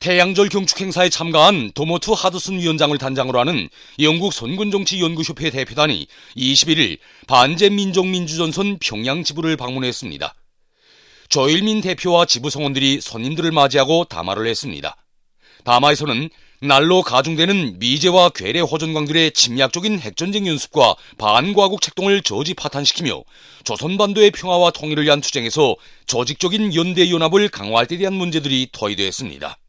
태양절 경축 행사에 참가한 도모트 하드슨 위원장을 단장으로 하는 영국 선군정치연구협회 대표단이 21일 반제민족민주전선 평양 지부를 방문했습니다. 조일민 대표와 지부 성원들이 손님들을 맞이하고 담화를 했습니다. 담화에서는 날로 가중되는 미제와 괴뢰 호전광들의 침략적인 핵전쟁 연습과 반과국 책동을 저지 파탄시키며 조선반도의 평화와 통일을 위한 투쟁에서 조직적인 연대연합을 강화할 데 대한 문제들이 토의되었습니다.